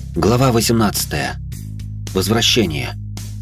Глава 18. Возвращение.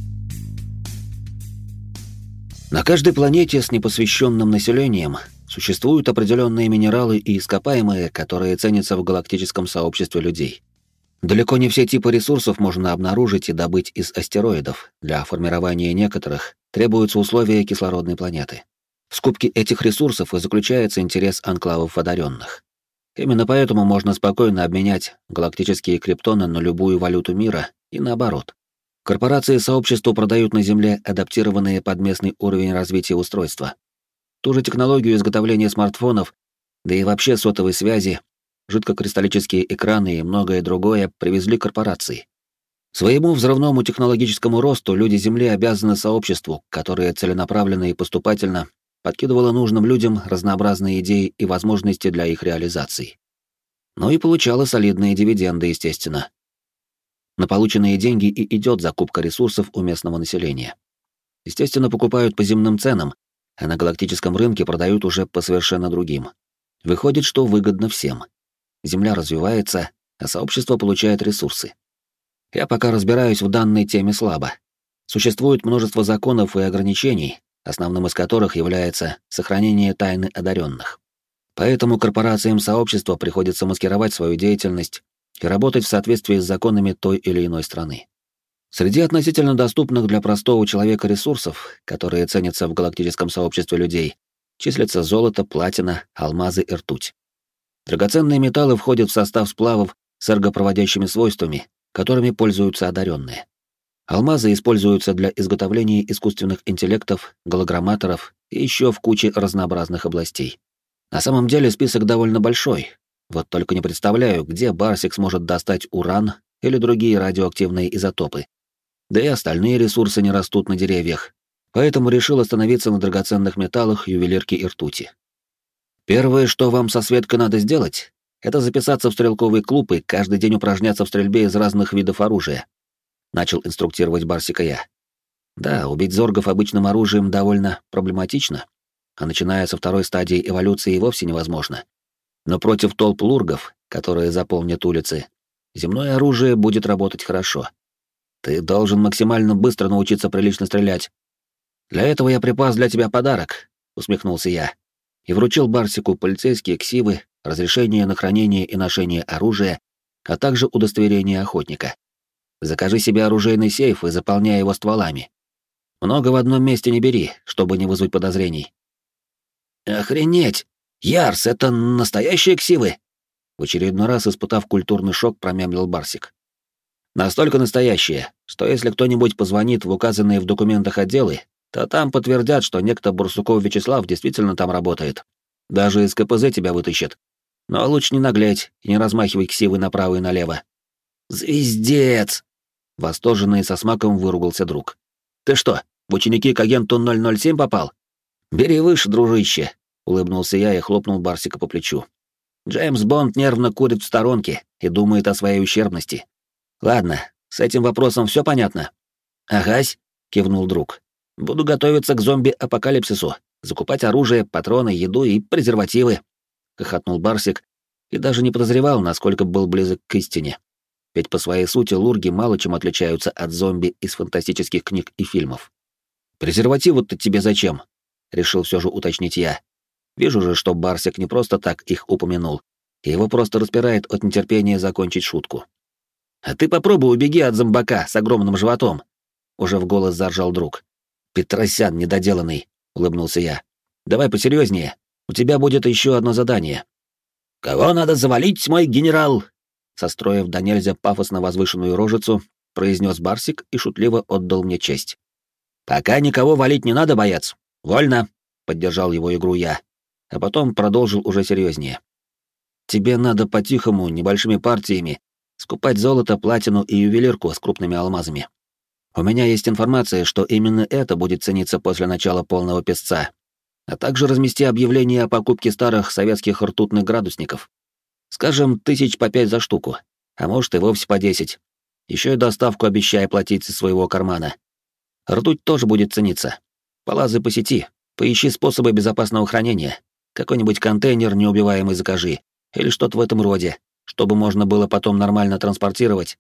На каждой планете с непосвященным населением существуют определенные минералы и ископаемые, которые ценятся в галактическом сообществе людей. Далеко не все типы ресурсов можно обнаружить и добыть из астероидов. Для формирования некоторых требуются условия кислородной планеты. В скупке этих ресурсов и заключается интерес анклавов одаренных. Именно поэтому можно спокойно обменять галактические криптоны на любую валюту мира и наоборот. Корпорации сообщества продают на Земле адаптированные под местный уровень развития устройства. Ту же технологию изготовления смартфонов, да и вообще сотовой связи, жидкокристаллические экраны и многое другое привезли корпорации. Своему взрывному технологическому росту люди Земли обязаны сообществу, которое целенаправленно и поступательно подкидывало нужным людям разнообразные идеи и возможности для их реализации. Ну и получала солидные дивиденды, естественно. На полученные деньги и идет закупка ресурсов у местного населения. Естественно, покупают по земным ценам, а на галактическом рынке продают уже по совершенно другим. Выходит, что выгодно всем. Земля развивается, а сообщество получает ресурсы. Я пока разбираюсь в данной теме слабо. Существует множество законов и ограничений, основным из которых является сохранение тайны одаренных. Поэтому корпорациям сообщества приходится маскировать свою деятельность и работать в соответствии с законами той или иной страны. Среди относительно доступных для простого человека ресурсов, которые ценятся в галактическом сообществе людей, числятся золото, платина, алмазы и ртуть. Драгоценные металлы входят в состав сплавов с эргопроводящими свойствами, которыми пользуются одаренные. Алмазы используются для изготовления искусственных интеллектов, голограмматоров и еще в куче разнообразных областей. На самом деле список довольно большой, вот только не представляю, где Барсик сможет достать уран или другие радиоактивные изотопы. Да и остальные ресурсы не растут на деревьях, поэтому решил остановиться на драгоценных металлах, ювелирке и ртути. Первое, что вам со Светкой надо сделать, это записаться в стрелковый клуб и каждый день упражняться в стрельбе из разных видов оружия. Начал инструктировать Барсика я. Да, убить зоргов обычным оружием довольно проблематично, а начиная со второй стадии эволюции и вовсе невозможно. Но против толп лургов, которые заполнят улицы, земное оружие будет работать хорошо. Ты должен максимально быстро научиться прилично стрелять. Для этого я припас для тебя подарок, усмехнулся я, и вручил Барсику полицейские ксивы, разрешение на хранение и ношение оружия, а также удостоверение охотника. Закажи себе оружейный сейф и заполняй его стволами. Много в одном месте не бери, чтобы не вызвать подозрений. Охренеть! Ярс, это настоящие ксивы? В очередной раз, испытав культурный шок, промямлил Барсик. Настолько настоящие, что если кто-нибудь позвонит в указанные в документах отделы, то там подтвердят, что некто Барсуков Вячеслав действительно там работает. Даже из КПЗ тебя вытащат. Но лучше не наглеть и не размахивай ксивы направо и налево. Звездец! Восторженно и со смаком выругался друг. Ты что, в ученики к агенту 007 попал? Бери выше, дружище, улыбнулся я и хлопнул Барсика по плечу. Джеймс Бонд нервно курит в сторонке и думает о своей ущербности. Ладно, с этим вопросом все понятно. Агась, кивнул друг. Буду готовиться к зомби-апокалипсису, закупать оружие, патроны, еду и презервативы, хохотнул Барсик и даже не подозревал, насколько был близок к истине. Ведь по своей сути лурги мало чем отличаются от зомби из фантастических книг и фильмов. «Презервативы-то тебе зачем?» — решил все же уточнить я. Вижу же, что Барсик не просто так их упомянул, и его просто распирает от нетерпения закончить шутку. «А ты попробуй убеги от зомбака с огромным животом!» — уже в голос заржал друг. «Петросян недоделанный!» — улыбнулся я. «Давай посерьезнее, у тебя будет еще одно задание». «Кого надо завалить, мой генерал?» Состроив до нельзя пафосно возвышенную рожицу, произнес Барсик и шутливо отдал мне честь. «Пока никого валить не надо, боец. Вольно!» — поддержал его игру я, а потом продолжил уже серьезнее. «Тебе надо по-тихому, небольшими партиями, скупать золото, платину и ювелирку с крупными алмазами. У меня есть информация, что именно это будет цениться после начала полного песца, а также размести объявление о покупке старых советских ртутных градусников. Скажем, 1000 по 5 за штуку, а может и вовсе по 10. Еще и доставку обещаю платить из своего кармана. Ртуть тоже будет цениться. Полазай по сети, поищи способы безопасного хранения. Какой-нибудь контейнер неубиваемый закажи, или что-то в этом роде, чтобы можно было потом нормально транспортировать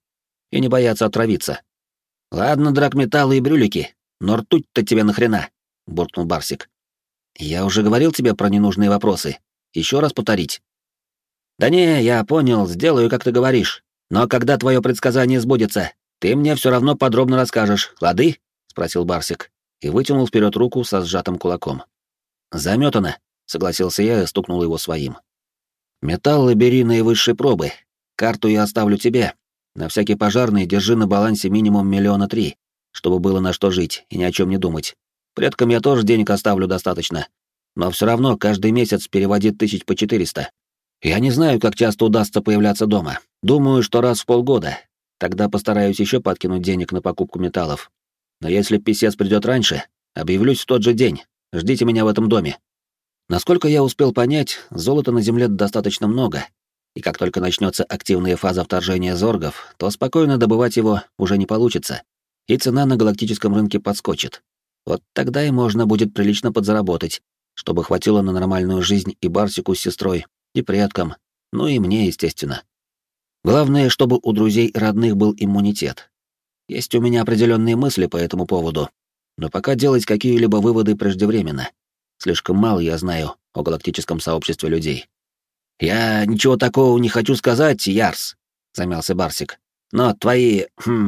и не бояться отравиться. Ладно, драгметаллы и брюлики, но ртуть-то тебе нахрена? Буркнул Барсик. Я уже говорил тебе про ненужные вопросы. Еще раз повторить. Да не, я понял, сделаю, как ты говоришь. Но когда твое предсказание сбудется, ты мне все равно подробно расскажешь, лады? Спросил Барсик и вытянул вперед руку со сжатым кулаком. Заметано, согласился я и стукнул его своим. Металлы бери наивысшей пробы. Карту я оставлю тебе. На всякий пожарный держи на балансе минимум 3 миллиона, чтобы было на что жить и ни о чем не думать. Предкам я тоже денег оставлю достаточно. Но все равно каждый месяц переводи 400 тысяч. Я не знаю, как часто удастся появляться дома. Думаю, что раз в полгода. Тогда постараюсь еще подкинуть денег на покупку металлов. Но если писец придет раньше, объявлюсь в тот же день. Ждите меня в этом доме. Насколько я успел понять, золота на Земле достаточно много, и как только начнется активная фаза вторжения зоргов, то спокойно добывать его уже не получится, и цена на галактическом рынке подскочит. Вот тогда и можно будет прилично подзаработать, чтобы хватило на нормальную жизнь и Барсику с сестрой, и предкам, ну и мне, естественно. Главное, чтобы у друзей и родных был иммунитет. Есть у меня определенные мысли по этому поводу, но пока делать какие-либо выводы преждевременно. Слишком мало я знаю о галактическом сообществе людей. «Я ничего такого не хочу сказать, Ярс», — замялся Барсик. «Но твои,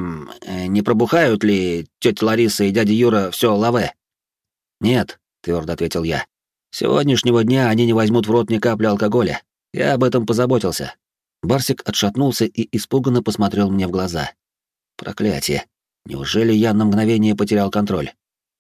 не пробухают ли тетя Лариса и дядя Юра все лаве?» «Нет», — твердо ответил я. «С сегодняшнего дня они не возьмут в рот ни капли алкоголя. Я об этом позаботился». Барсик отшатнулся и испуганно посмотрел мне в глаза. «Проклятие! Неужели я на мгновение потерял контроль?»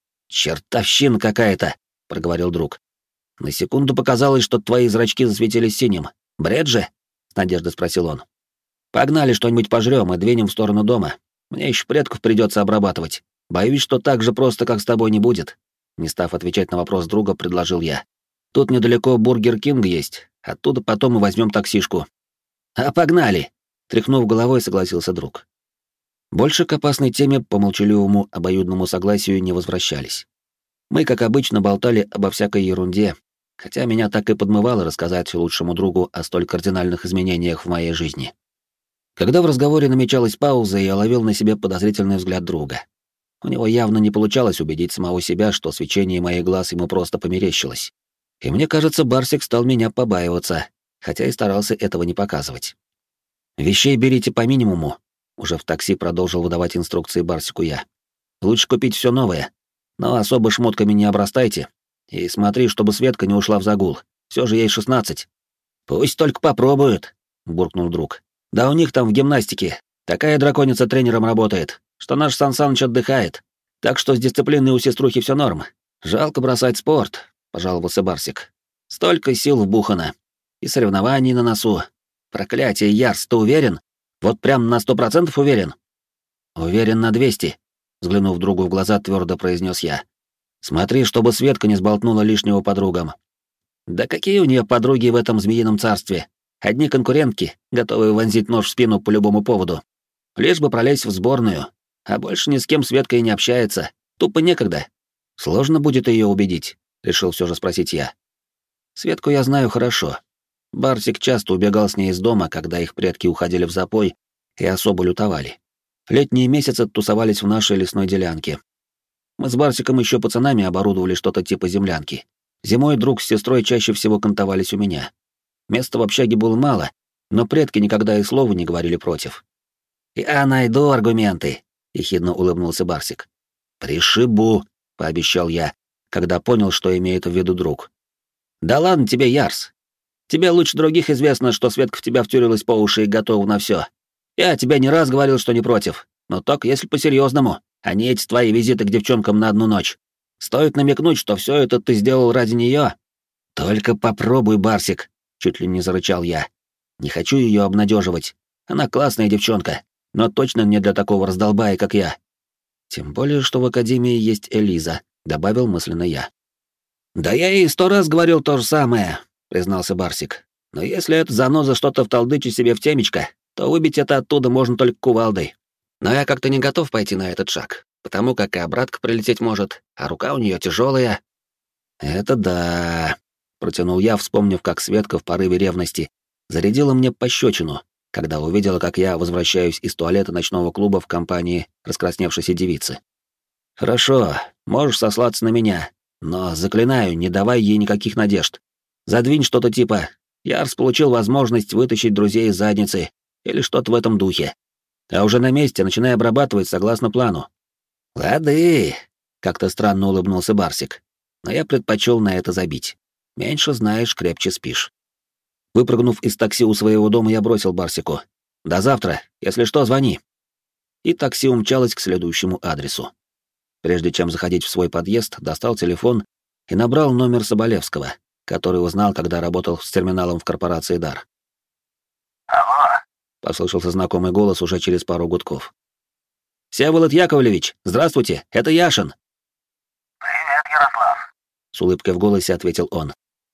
«Чертовщина какая-то!» — проговорил друг. «На секунду показалось, что твои зрачки засветились синим. Бред же?» — с надеждой спросил он. «Погнали что-нибудь пожрём и двинем в сторону дома. Мне еще предков придется обрабатывать. Боюсь, что так же просто, как с тобой, не будет». Не став отвечать на вопрос друга, предложил я. «Тут недалеко Бургер Кинг есть. Оттуда потом мы возьмем таксишку». «А погнали!» — тряхнув головой, согласился друг. Больше к опасной теме по молчаливому обоюдному согласию не возвращались. Мы, как обычно, болтали обо всякой ерунде, хотя меня так и подмывало рассказать лучшему другу о столь кардинальных изменениях в моей жизни. Когда в разговоре намечалась пауза, я ловил на себе подозрительный взгляд друга. У него явно не получалось убедить самого себя, что свечение моих глаз ему просто померещилось. И мне кажется, Барсик стал меня побаиваться, хотя и старался этого не показывать. «Вещей берите по минимуму», — уже в такси продолжил выдавать инструкции Барсику я. «Лучше купить все новое, но особо шмотками не обрастайте. И смотри, чтобы Светка не ушла в загул. Все же ей 16. «Пусть только попробуют», — буркнул друг. «Да у них там в гимнастике такая драконица тренером работает, что наш Сан Саныч отдыхает. Так что с дисциплиной у сеструхи все норм. Жалко бросать спорт», — пожаловался Барсик. «Столько сил вбухано. И соревнований на носу. Проклятие, Ярс, ты уверен? Вот прям на 100% уверен?» «Уверен на 200», — взглянув другу в глаза, твердо произнес я. «Смотри, чтобы Светка не сболтнула лишнего подругам». «Да какие у нее подруги в этом змеином царстве? Одни конкурентки, готовые вонзить нож в спину по любому поводу. Лишь бы пролезть в сборную, а больше ни с кем Светка и не общается. Тупо некогда. Сложно будет ее убедить», — решил все же спросить я. Светку я знаю хорошо. Барсик часто убегал с ней из дома, когда их предки уходили в запой и особо лютовали. Летние месяцы тусовались в нашей лесной делянке. Мы с Барсиком еще пацанами оборудовали что-то типа землянки. Зимой друг с сестрой чаще всего кантовались у меня. Места в общаге было мало, но предки никогда и слова не говорили против. «Я найду аргументы», — ехидно улыбнулся Барсик. «Пришибу», — пообещал я, когда понял, что имеет в виду друг. «Да ладно тебе, Ярс. Тебе лучше других известно, что Светка в тебя втюрилась по уши и готова на все. Я тебе не раз говорил, что не против, но только если по-серьезному, а не эти твои визиты к девчонкам на одну ночь. Стоит намекнуть, что все это ты сделал ради нее. Только попробуй, Барсик», — чуть ли не зарычал я. «Не хочу ее обнадеживать. Она классная девчонка, но точно не для такого раздолбая, как я». «Тем более, что в Академии есть Элиза», — добавил мысленно я. «Да я ей 100 раз говорил то же самое», — признался Барсик. «Но если эта заноза что-то вталдычит себе в темечко, то выбить это оттуда можно только кувалдой. Но я как-то не готов пойти на этот шаг, потому как и обратка прилететь может, а рука у нее тяжелая». «Это да», — протянул я, вспомнив, как Светка в порыве ревности зарядила мне пощечину, когда увидела, как я возвращаюсь из туалета ночного клуба в компании раскрасневшейся девицы. «Хорошо, можешь сослаться на меня, но, заклинаю, не давай ей никаких надежд. Задвинь что-то типа «Ярс получил возможность вытащить друзей из задницы» или что-то в этом духе. А уже на месте начинай обрабатывать согласно плану». «Лады», — как-то странно улыбнулся Барсик, но я предпочел на это забить. Меньше знаешь, крепче спишь. Выпрыгнув из такси у своего дома, я бросил Барсику: «До завтра, если что, звони». И такси умчалось к следующему адресу. Прежде чем заходить в свой подъезд, достал телефон и набрал номер Соболевского, который узнал, когда работал с терминалом в корпорации «Дар». «Алло!» — послышался знакомый голос уже через пару гудков. «Всеволод Яковлевич, здравствуйте, это Яшин!» «Привет, Ярослав!» — с улыбкой в голосе ответил он.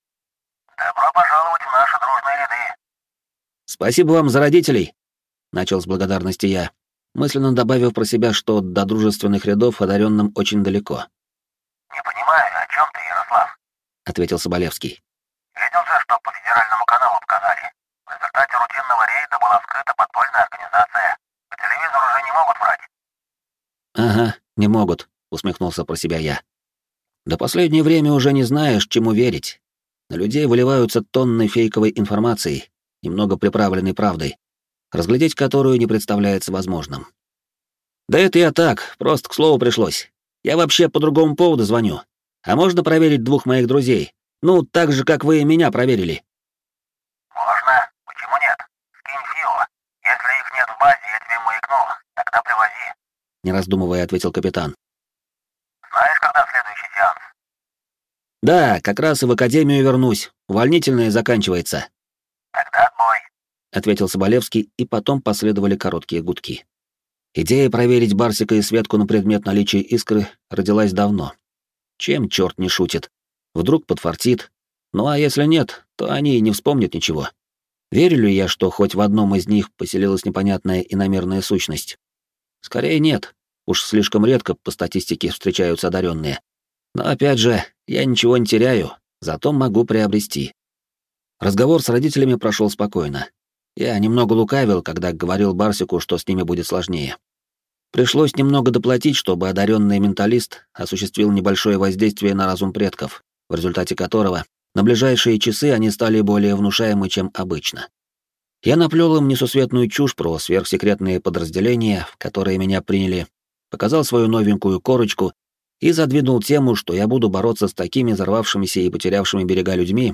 «Добро пожаловать в наши дружные ряды!» «Спасибо вам за родителей!» — начал с благодарности я, мысленно добавив про себя, что до дружественных рядов одаренным очень далеко. «Не понимаю, о чем ты, Ярослав?» — ответил Соболевский. «Видел же, что по федеральному каналу показали. В результате рутинного рейда была вскрыта подпольная организация. По телевизору уже не могут врать». «Ага, не могут», — усмехнулся про себя я. «До последнее время уже не знаешь, чему верить. На людей выливаются тонны фейковой информации, немного приправленной правдой, разглядеть которую не представляется возможным. Да это я так, просто к слову пришлось. Я вообще по другому поводу звоню. А можно проверить двух моих друзей? Ну, так же, как вы и меня проверили». «Можно. Почему нет? Скинь фио. Если их нет в базе, я тебе маякнул. Тогда привози». Не раздумывая, ответил капитан. «Знаешь, когда следующий сеанс?» «Да, как раз и в академию вернусь. Увольнительное заканчивается», «Тогда отбой». — ответил Соболевский, и потом последовали короткие гудки. Идея проверить Барсика и Светку на предмет наличия искры родилась давно. Чем черт не шутит? Вдруг подфартит. Ну а если нет, то они и не вспомнят ничего. Верю ли я, что хоть в одном из них поселилась непонятная иномерная сущность? Скорее нет. Уж слишком редко по статистике встречаются одаренные. Но опять же, я ничего не теряю, зато могу приобрести. Разговор с родителями прошел спокойно. Я немного лукавил, когда говорил Барсику, что с ними будет сложнее. Пришлось немного доплатить, чтобы одаренный менталист осуществил небольшое воздействие на разум предков, в результате которого на ближайшие часы они стали более внушаемы, чем обычно. Я наплел им несусветную чушь про сверхсекретные подразделения, в которые меня приняли, показал свою новенькую корочку и задвинул тему, что я буду бороться с такими взорвавшимися и потерявшими берега людьми,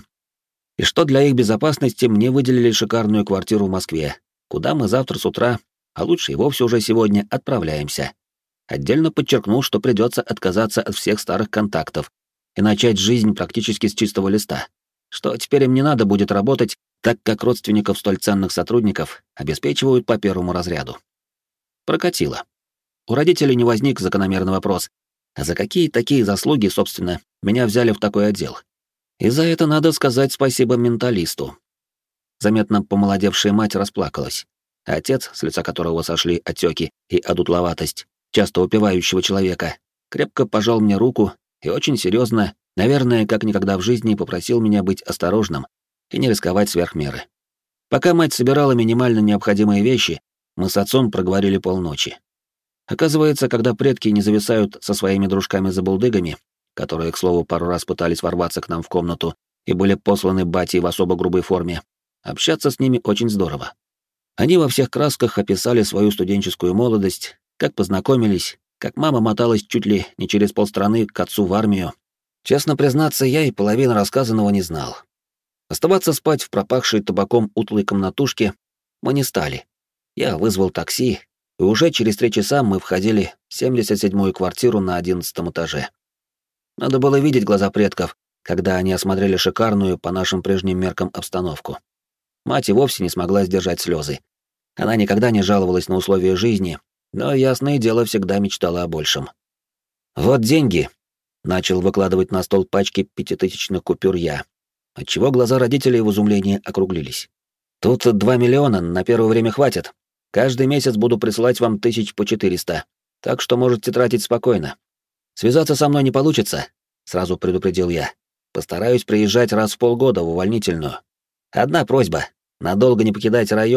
и что для их безопасности мне выделили шикарную квартиру в Москве, куда мы завтра с утра, а лучше и вовсе уже сегодня, отправляемся. Отдельно подчеркнул, что придется отказаться от всех старых контактов и начать жизнь практически с чистого листа, что теперь им не надо будет работать, так как родственников столь ценных сотрудников обеспечивают по первому разряду. Прокатило. У родителей не возник закономерный вопрос, а за какие такие заслуги, собственно, меня взяли в такой отдел? И за это надо сказать спасибо менталисту. Заметно помолодевшая мать расплакалась. Отец, с лица которого сошли отеки и одутловатость, часто упивающего человека, крепко пожал мне руку и очень серьезно, наверное, как никогда в жизни, попросил меня быть осторожным и не рисковать сверх меры. Пока мать собирала минимально необходимые вещи, мы с отцом проговорили полночи. Оказывается, когда предки не зависают со своими дружками-забулдыгами, которые, к слову, пару раз пытались ворваться к нам в комнату и были посланы батей в особо грубой форме, общаться с ними очень здорово. Они во всех красках описали свою студенческую молодость, как познакомились, как мама моталась чуть ли не через полстраны к отцу в армию. Честно признаться, я и половины рассказанного не знал. Оставаться спать в пропахшей табаком утлой комнатушке мы не стали. Я вызвал такси, и уже через 3 часа мы входили в 77-ю квартиру на 11 этаже. Надо было видеть глаза предков, когда они осмотрели шикарную по нашим прежним меркам обстановку. Мать и вовсе не смогла сдержать слезы. Она никогда не жаловалась на условия жизни, но, ясное дело, всегда мечтала о большем. «Вот деньги», — начал выкладывать на стол пачки 5000-ных купюр я, отчего глаза родителей в изумлении округлились. «Тут 2 миллиона, на первое время хватит. Каждый месяц буду присылать вам 400, так что можете тратить спокойно. Связаться со мной не получится», — сразу предупредил я. «Постараюсь приезжать раз в полгода в увольнительную. Одна просьба — надолго не покидайте район,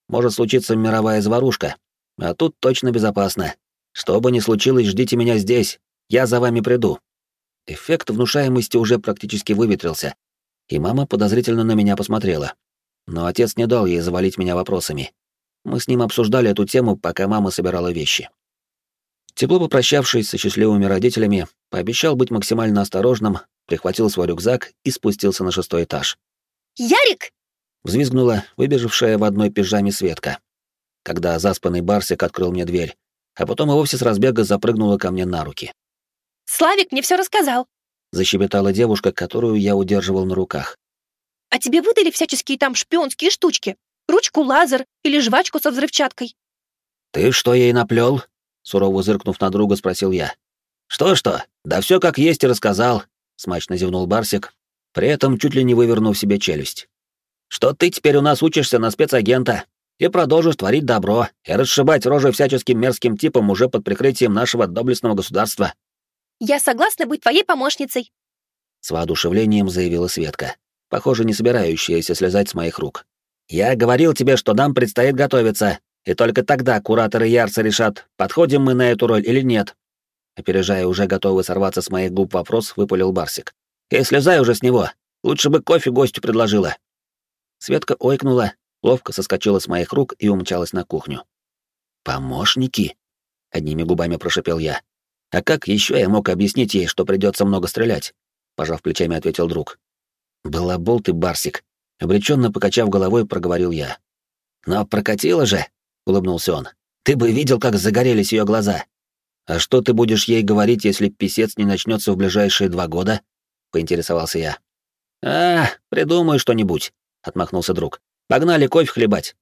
может случиться мировая заварушка. А тут точно безопасно. Что бы ни случилось, ждите меня здесь. Я за вами приду». Эффект внушаемости уже практически выветрился, и мама подозрительно на меня посмотрела. Но отец не дал ей завалить меня вопросами. Мы с ним обсуждали эту тему, пока мама собирала вещи. Тепло попрощавшись со счастливыми родителями, пообещал быть максимально осторожным, прихватил свой рюкзак и спустился на 6-й этаж. «Ярик!» — взвизгнула выбежавшая в одной пижаме Светка, когда заспанный Барсик открыл мне дверь, а потом и вовсе с разбега запрыгнула ко мне на руки. «Славик мне все рассказал!» — защебетала девушка, которую я удерживал на руках. «А тебе выдали всяческие там шпионские штучки? Ручку лазер или жвачку со взрывчаткой?» «Ты что ей наплел?» — сурово зыркнув на друга, спросил я. «Что-что? Да все как есть и рассказал», — смачно зевнул Барсик, при этом чуть ли не вывернув себе челюсть. «Что ты теперь у нас учишься на спецагента и продолжишь творить добро и расшибать рожи всяческим мерзким типам уже под прикрытием нашего доблестного государства». «Я согласна быть твоей помощницей», — с воодушевлением заявила Светка, похоже, не собирающаяся слезать с моих рук. «Я говорил тебе, что нам предстоит готовиться, и только тогда кураторы Ярца решат, подходим мы на эту роль или нет». Опережая уже готовый сорваться с моих губ вопрос, выпалил Барсик. «И слезай уже с него, лучше бы кофе гостю предложила». Светка ойкнула, ловко соскочила с моих рук и умчалась на кухню. «Помощники?» — одними губами прошипел я. «А как еще я мог объяснить ей, что придется много стрелять?» — пожав плечами, ответил друг. «Балабол ты, Барсик!» — обреченно покачав головой, проговорил я. «Но прокатило же!» — улыбнулся он. «Ты бы видел, как загорелись ее глаза!» «А что ты будешь ей говорить, если писец не начнется в ближайшие 2 года?» — поинтересовался я. Придумай что-нибудь!» — отмахнулся друг. «Погнали кофе хлебать!»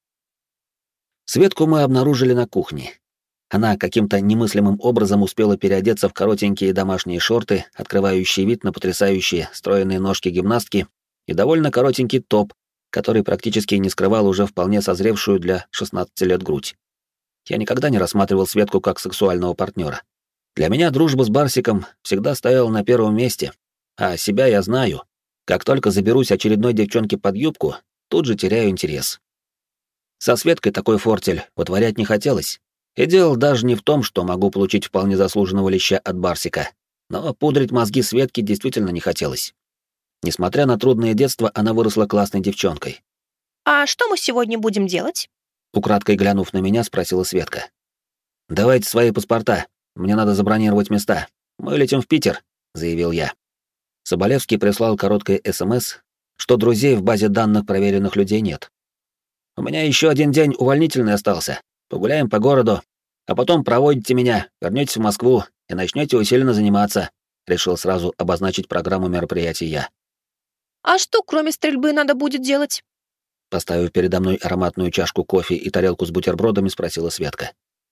Светку мы обнаружили на кухне. Она каким-то немыслимым образом успела переодеться в коротенькие домашние шорты, открывающие вид на потрясающие стройные ножки гимнастки, и довольно коротенький топ, который практически не скрывал уже вполне созревшую для 16 лет грудь. Я никогда не рассматривал Светку как сексуального партнера. Для меня дружба с Барсиком всегда стояла на первом месте, а себя я знаю. Как только заберусь очередной девчонке под юбку, тут же теряю интерес. Со Светкой такой фортель вытворять не хотелось. И дело даже не в том, что могу получить вполне заслуженного леща от Барсика, но пудрить мозги Светке действительно не хотелось. Несмотря на трудное детство, она выросла классной девчонкой. «А что мы сегодня будем делать?» Украдкой глянув на меня, спросила Светка. «Давайте свои паспорта, мне надо забронировать места. Мы летим в Питер», — заявил я. Соболевский прислал короткое СМС, что друзей в базе данных проверенных людей нет. «У меня еще один день увольнительный остался. Погуляем по городу, а потом проводите меня, вернетесь в Москву и начнете усиленно заниматься», — решил сразу обозначить программу мероприятий я. «А что, кроме стрельбы, надо будет делать?» Поставив передо мной ароматную чашку кофе и тарелку с бутербродами, спросила Светка.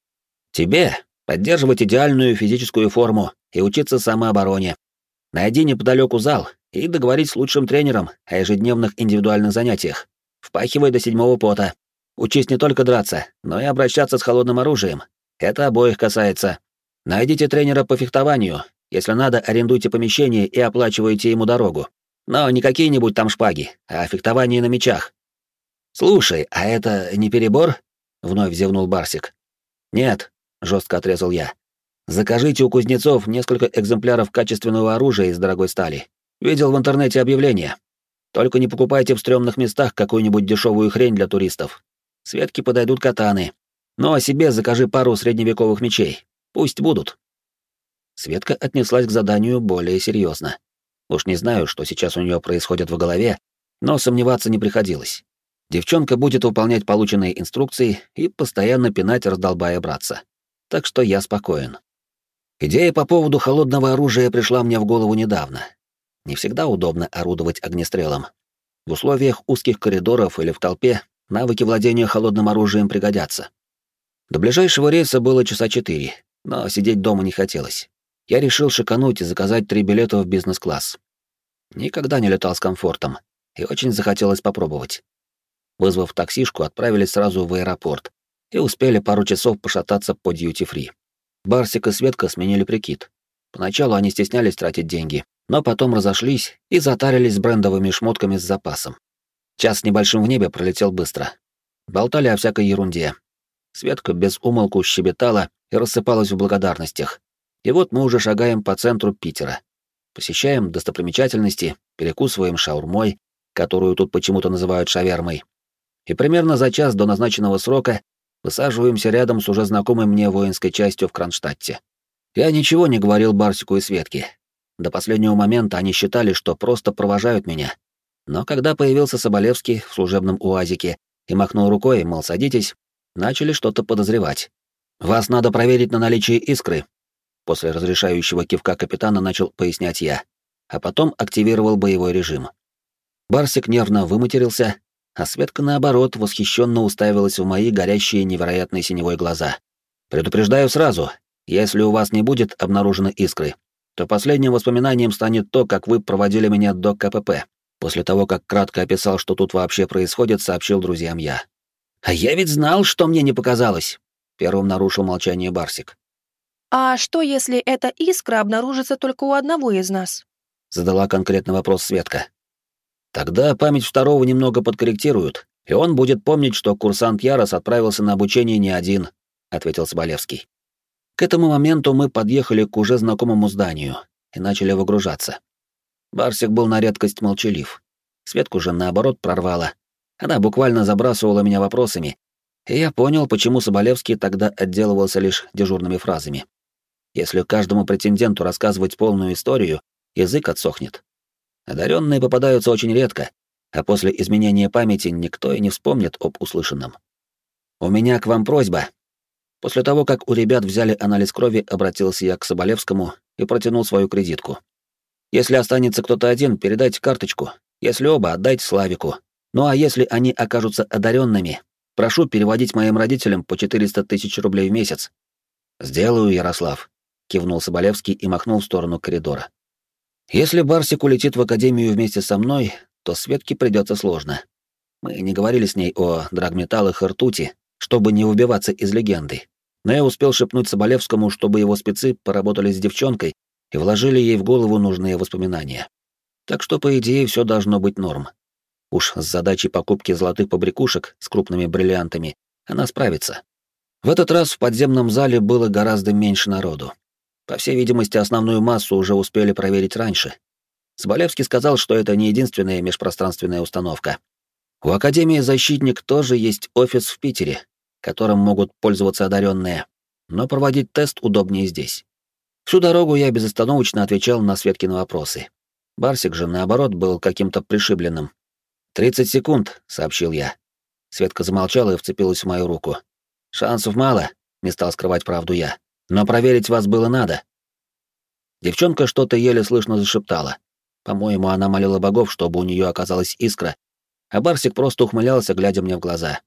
«Тебе поддерживать идеальную физическую форму и учиться самообороне. Найди неподалеку зал и договорись с лучшим тренером о ежедневных индивидуальных занятиях. Впахивай до 7-го пота. Учись не только драться, но и обращаться с холодным оружием. Это обоих касается. Найдите тренера по фехтованию. Если надо, арендуйте помещение и оплачивайте ему дорогу. Но не какие-нибудь там шпаги, а фехтование на мечах. «Слушай, а это не перебор?» — вновь зевнул Барсик. «Нет», — жестко отрезал я. «Закажите у кузнецов несколько экземпляров качественного оружия из дорогой стали. Видел в интернете объявление. Только не покупайте в стрёмных местах какую-нибудь дешевую хрень для туристов. Светке подойдут катаны. Ну а себе закажи пару средневековых мечей. Пусть будут». Светка отнеслась к заданию более серьезно. Уж не знаю, что сейчас у нее происходит в голове, но сомневаться не приходилось. Девчонка будет выполнять полученные инструкции и постоянно пинать раздолбая братца. Так что я спокоен. Идея по поводу холодного оружия пришла мне в голову недавно. Не всегда удобно орудовать огнестрелом. В условиях узких коридоров или в толпе навыки владения холодным оружием пригодятся. До ближайшего рейса было часа 4, но сидеть дома не хотелось. Я решил шикануть и заказать 3 билета в бизнес-класс. Никогда не летал с комфортом, и очень захотелось попробовать. Вызвав таксишку, отправились сразу в аэропорт и успели пару часов пошататься по дьюти-фри. Барсик и Светка сменили прикид. Поначалу они стеснялись тратить деньги, но потом разошлись и затарились брендовыми шмотками с запасом. Час с небольшим в небе пролетел быстро. Болтали о всякой ерунде. Светка без умолку щебетала и рассыпалась в благодарностях. И вот мы уже шагаем по центру Питера. Посещаем достопримечательности, перекусываем шаурмой, которую тут почему-то называют шавермой. И примерно за час до назначенного срока высаживаемся рядом с уже знакомой мне воинской частью в Кронштадте. Я ничего не говорил Барсику и Светке. До последнего момента они считали, что просто провожают меня. Но когда появился Соболевский в служебном уазике и махнул рукой, мол, садитесь, начали что-то подозревать. «Вас надо проверить на наличие искры», после разрешающего кивка капитана начал пояснять я, а потом активировал боевой режим. Барсик нервно выматерился, а Светка, наоборот, восхищенно уставилась в мои горящие невероятной синевой глаза. «Предупреждаю сразу, если у вас не будет обнаружено искры, то последним воспоминанием станет то, как вы проводили меня до КПП». После того, как кратко описал, что тут вообще происходит, сообщил друзьям я. «А я ведь знал, что мне не показалось!» Первым нарушил молчание Барсик. А что, если эта искра обнаружится только у одного из нас? Задала конкретный вопрос Светка. Тогда память второго немного подкорректируют, и он будет помнить, что курсант Ярос отправился на обучение не один, ответил Соболевский. К этому моменту мы подъехали к уже знакомому зданию и начали выгружаться. Барсик был на редкость молчалив. Светку же, наоборот, прорвало. Она буквально забрасывала меня вопросами, и я понял, почему Соболевский тогда отделывался лишь дежурными фразами. Если каждому претенденту рассказывать полную историю, язык отсохнет. Одаренные попадаются очень редко, а после изменения памяти никто и не вспомнит об услышанном. «У меня к вам просьба». После того, как у ребят взяли анализ крови, обратился я к Соболевскому и протянул свою кредитку. «Если останется кто-то один, передайте карточку. Если оба, отдайте Славику. Ну а если они окажутся одаренными, прошу переводить моим родителям по 400 тысяч рублей в месяц». «Сделаю, Ярослав», — кивнул Соболевский и махнул в сторону коридора. «Если Барсик улетит в академию вместе со мной, то Светке придется сложно. Мы не говорили с ней о драгметаллах и ртути, чтобы не выбиваться из легенды. Но я успел шепнуть Соболевскому, чтобы его спецы поработали с девчонкой и вложили ей в голову нужные воспоминания. Так что, по идее, все должно быть норм. Уж с задачей покупки золотых побрякушек с крупными бриллиантами она справится. В этот раз в подземном зале было гораздо меньше народу. По всей видимости, основную массу уже успели проверить раньше. Соболевский сказал, что это не единственная межпространственная установка. У Академии «Защитник» тоже есть офис в Питере, которым могут пользоваться одаренные, но проводить тест удобнее здесь. Всю дорогу я безостановочно отвечал на Светкины вопросы. Барсик же, наоборот, был каким-то пришибленным. 30 секунд», — сообщил я. Светка замолчала и вцепилась в мою руку. «Шансов мало», — не стал скрывать правду я. «Но проверить вас было надо». Девчонка что-то еле слышно зашептала. По-моему, она молила богов, чтобы у нее оказалась искра, а Барсик просто ухмылялся, глядя мне в глаза.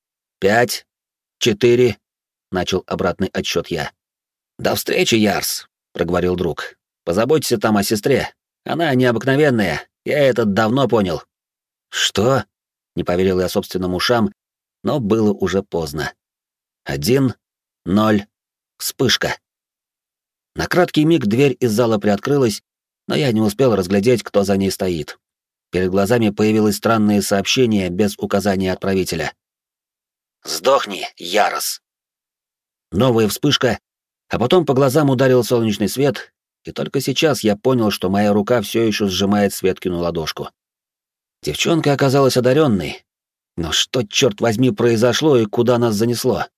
5, 4, начал обратный отсчет я. «До встречи, Ярс», — проговорил друг. «Позаботься там о сестре. Она необыкновенная, я это давно понял». «Что?» — не поверил я собственным ушам, но было уже поздно. 1, 0, вспышка. На краткий миг дверь из зала приоткрылась, но я не успел разглядеть, кто за ней стоит. Перед глазами появилось странное сообщение без указания отправителя. «Сдохни, Ярос!» Новая вспышка, а потом по глазам ударил солнечный свет, и только сейчас я понял, что моя рука все еще сжимает Светкину ладошку. Девчонка оказалась одаренной. Но что, черт возьми, произошло и куда нас занесло?